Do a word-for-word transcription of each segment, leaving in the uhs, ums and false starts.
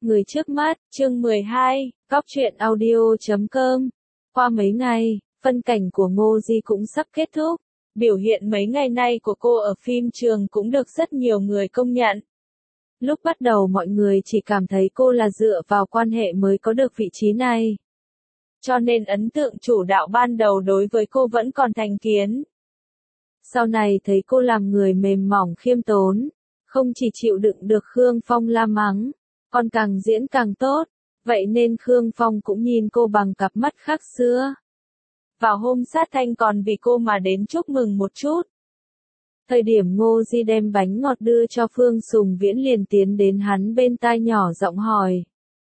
Người trước mắt, chương mười hai, Cóc truyện audio chấm com. Qua mấy ngày, phân cảnh của Ngô Di cũng sắp kết thúc. Biểu hiện mấy ngày nay của cô ở phim trường cũng được rất nhiều người công nhận. Lúc bắt đầu mọi người chỉ cảm thấy cô là dựa vào quan hệ mới có được vị trí này. Cho nên ấn tượng chủ đạo ban đầu đối với cô vẫn còn thành kiến. Sau này thấy cô làm người mềm mỏng khiêm tốn, không chỉ chịu đựng được Khương Phong la mắng, còn càng diễn càng tốt, vậy nên Khương Phong cũng nhìn cô bằng cặp mắt khác xưa. Vào hôm sát thanh còn vì cô mà đến chúc mừng một chút. Thời điểm Ngô Di đem bánh ngọt đưa cho Phương Sùng Viễn liền tiến đến hắn bên tai nhỏ giọng hỏi.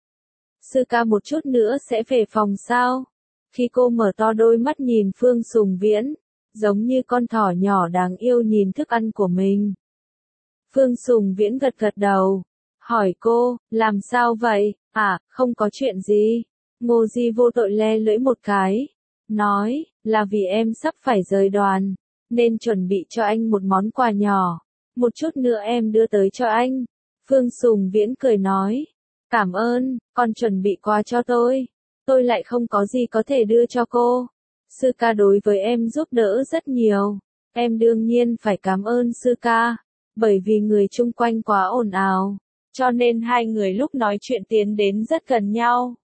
Sư ca một chút nữa sẽ về phòng sao? Khi cô mở to đôi mắt nhìn Phương Sùng Viễn, giống như con thỏ nhỏ đáng yêu nhìn thức ăn của mình. Phương Sùng Viễn gật gật đầu, hỏi cô, làm sao vậy? À, không có chuyện gì. Ngô Di vô tội le lưỡi một cái, nói, là vì em sắp phải rời đoàn, nên chuẩn bị cho anh một món quà nhỏ, một chút nữa em đưa tới cho anh. Phương Sùng Viễn cười nói, cảm ơn, còn chuẩn bị quà cho tôi, tôi lại không có gì có thể đưa cho cô. Sư ca đối với em giúp đỡ rất nhiều, em đương nhiên phải cảm ơn sư ca, bởi vì người chung quanh quá ồn ào, cho nên hai người lúc nói chuyện tiến đến rất gần nhau.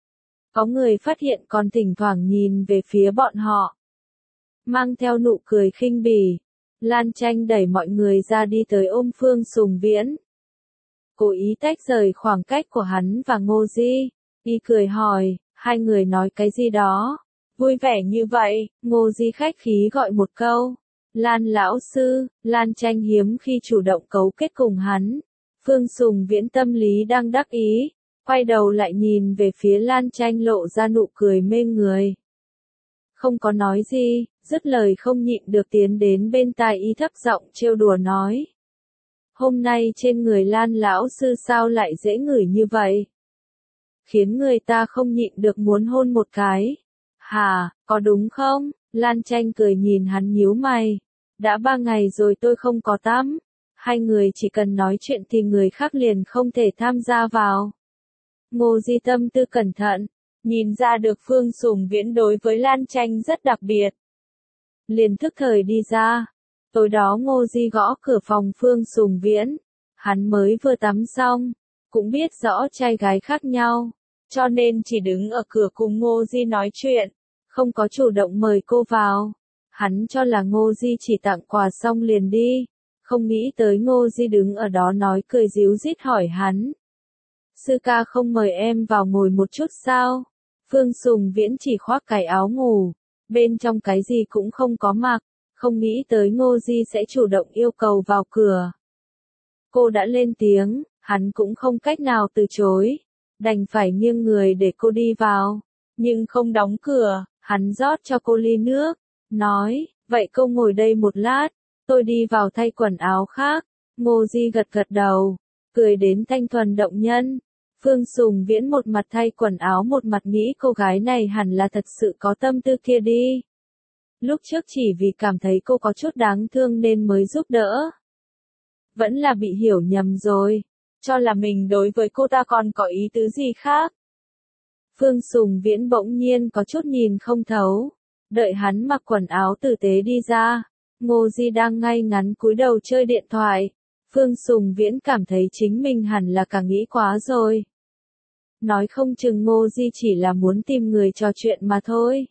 Có người phát hiện còn thỉnh thoảng nhìn về phía bọn họ, mang theo nụ cười khinh bỉ. Lan Tranh đẩy mọi người ra đi tới ôm Phương Sùng Viễn, cố ý tách rời khoảng cách của hắn và Ngô Di. Y cười hỏi, hai người nói cái gì đó vui vẻ như vậy? Ngô Di khách khí gọi một câu, Lan lão sư. Lan Tranh hiếm khi chủ động cấu kết cùng hắn. Phương Sùng Viễn tâm lý đang đắc ý, quay đầu lại nhìn về phía Lan Tranh lộ ra nụ cười mê người. Không có nói gì, dứt lời không nhịn được tiến đến bên tai y thấp giọng trêu đùa nói. Hôm nay trên người Lan lão sư sao lại dễ ngửi như vậy? Khiến người ta không nhịn được muốn hôn một cái. Hà, có đúng không? Lan Tranh cười nhìn hắn nhíu mày. Đã ba ngày rồi tôi không có tắm. Hai người chỉ cần nói chuyện thì người khác liền không thể tham gia vào. Ngô Di tâm tư cẩn thận, nhìn ra được Phương Sùng Viễn đối với Lan Tranh rất đặc biệt. Liền thức thời đi ra. Tối đó Ngô Di gõ cửa phòng Phương Sùng Viễn. Hắn mới vừa tắm xong, cũng biết rõ trai gái khác nhau, cho nên chỉ đứng ở cửa cùng Ngô Di nói chuyện, không có chủ động mời cô vào. Hắn cho là Ngô Di chỉ tặng quà xong liền đi, không nghĩ tới Ngô Di đứng ở đó nói cười ríu rít hỏi hắn. Sư ca không mời em vào ngồi một chút sao? Phương Sùng Viễn chỉ khoác cái áo ngủ, bên trong cái gì cũng không có mặc, không nghĩ tới Ngô Di sẽ chủ động yêu cầu vào cửa. Cô đã lên tiếng, hắn cũng không cách nào từ chối, đành phải nghiêng người để cô đi vào, nhưng không đóng cửa. Hắn rót cho cô ly nước, nói, vậy cô ngồi đây một lát, tôi đi vào thay quần áo khác. Ngô Di gật gật đầu, cười đến thanh thuần động nhân. Phương Sùng Viễn một mặt thay quần áo một mặt nghĩ cô gái này hẳn là thật sự có tâm tư kia đi. Lúc trước chỉ vì cảm thấy cô có chút đáng thương nên mới giúp đỡ. Vẫn là bị hiểu nhầm rồi, cho là mình đối với cô ta còn có ý tứ gì khác. Phương Sùng Viễn bỗng nhiên có chút nhìn không thấu, đợi hắn mặc quần áo tử tế đi ra. Ngô Di đang ngay ngắn cúi đầu chơi điện thoại. Phương Sùng Viễn cảm thấy chính mình hẳn là cả nghĩ quá rồi. Nói không chừng Ngô Di chỉ là muốn tìm người trò chuyện mà thôi.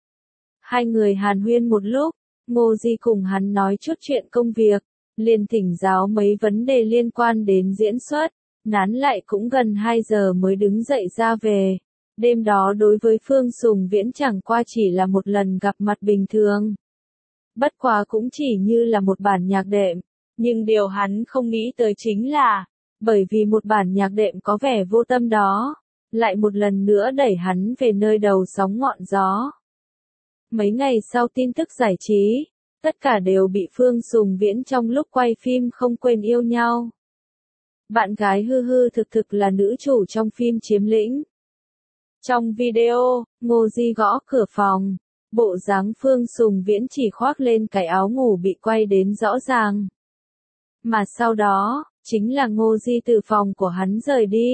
Hai người hàn huyên một lúc, Ngô Di cùng hắn nói chút chuyện công việc, liền thỉnh giáo mấy vấn đề liên quan đến diễn xuất, nán lại cũng gần hai giờ mới đứng dậy ra về. Đêm đó đối với Phương Sùng Viễn chẳng qua chỉ là một lần gặp mặt bình thường. Bất quá cũng chỉ như là một bản nhạc đệm, nhưng điều hắn không nghĩ tới chính là, bởi vì một bản nhạc đệm có vẻ vô tâm đó, lại một lần nữa đẩy hắn về nơi đầu sóng ngọn gió. Mấy ngày sau tin tức giải trí, tất cả đều bị Phương Sùng Viễn trong lúc quay phim không quên yêu nhau. Bạn gái hư hư thực thực là nữ chủ trong phim chiếm lĩnh. Trong video, Ngô Di gõ cửa phòng, bộ dáng Phương Sùng Viễn chỉ khoác lên cái áo ngủ bị quay đến rõ ràng. Mà sau đó, chính là Ngô Di từ phòng của hắn rời đi,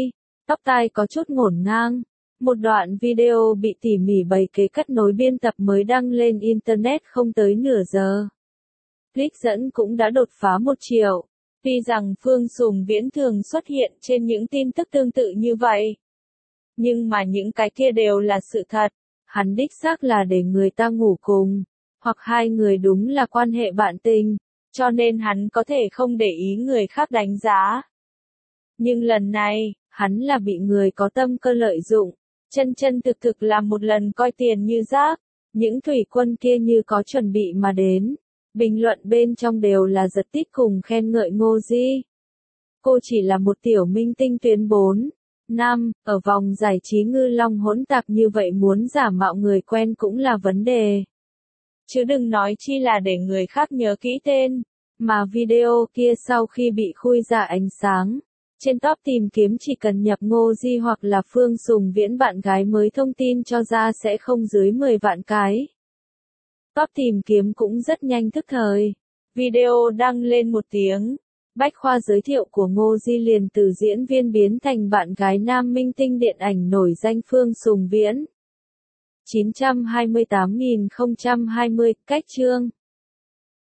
tóc tai có chút ngổn ngang. Một đoạn video bị tỉ mỉ bày kế cắt nối biên tập mới đăng lên Internet không tới nửa giờ. Click dẫn cũng đã đột phá một triệu. Tuy rằng Phương Sùng Viễn thường xuất hiện trên những tin tức tương tự như vậy. Nhưng mà những cái kia đều là sự thật. Hắn đích xác là để người ta ngủ cùng. Hoặc hai người đúng là quan hệ bạn tình. Cho nên hắn có thể không để ý người khác đánh giá. Nhưng lần này, hắn là bị người có tâm cơ lợi dụng. Chân chân thực thực là một lần coi tiền như rác. Những thủy quân kia như có chuẩn bị mà đến. Bình luận bên trong đều là giật tít cùng khen ngợi Ngô Di. Cô chỉ là một tiểu minh tinh tuyến bốn, năm, ở vòng giải trí ngư long hỗn tạp như vậy muốn giả mạo người quen cũng là vấn đề. Chứ đừng nói chi là để người khác nhớ kỹ tên. Mà video kia sau khi bị khui ra ánh sáng, trên top tìm kiếm chỉ cần nhập Ngô Di hoặc là Phương Sùng Viễn bạn gái mới thông tin cho ra sẽ không dưới mười vạn cái. Top tìm kiếm cũng rất nhanh tức thời. Video đăng lên một tiếng. Bách khoa giới thiệu của Ngô Di liền từ diễn viên biến thành bạn gái nam minh tinh điện ảnh nổi danh Phương Sùng Viễn. chín trăm hai mươi tám nghìn không trăm hai mươi, cách chương.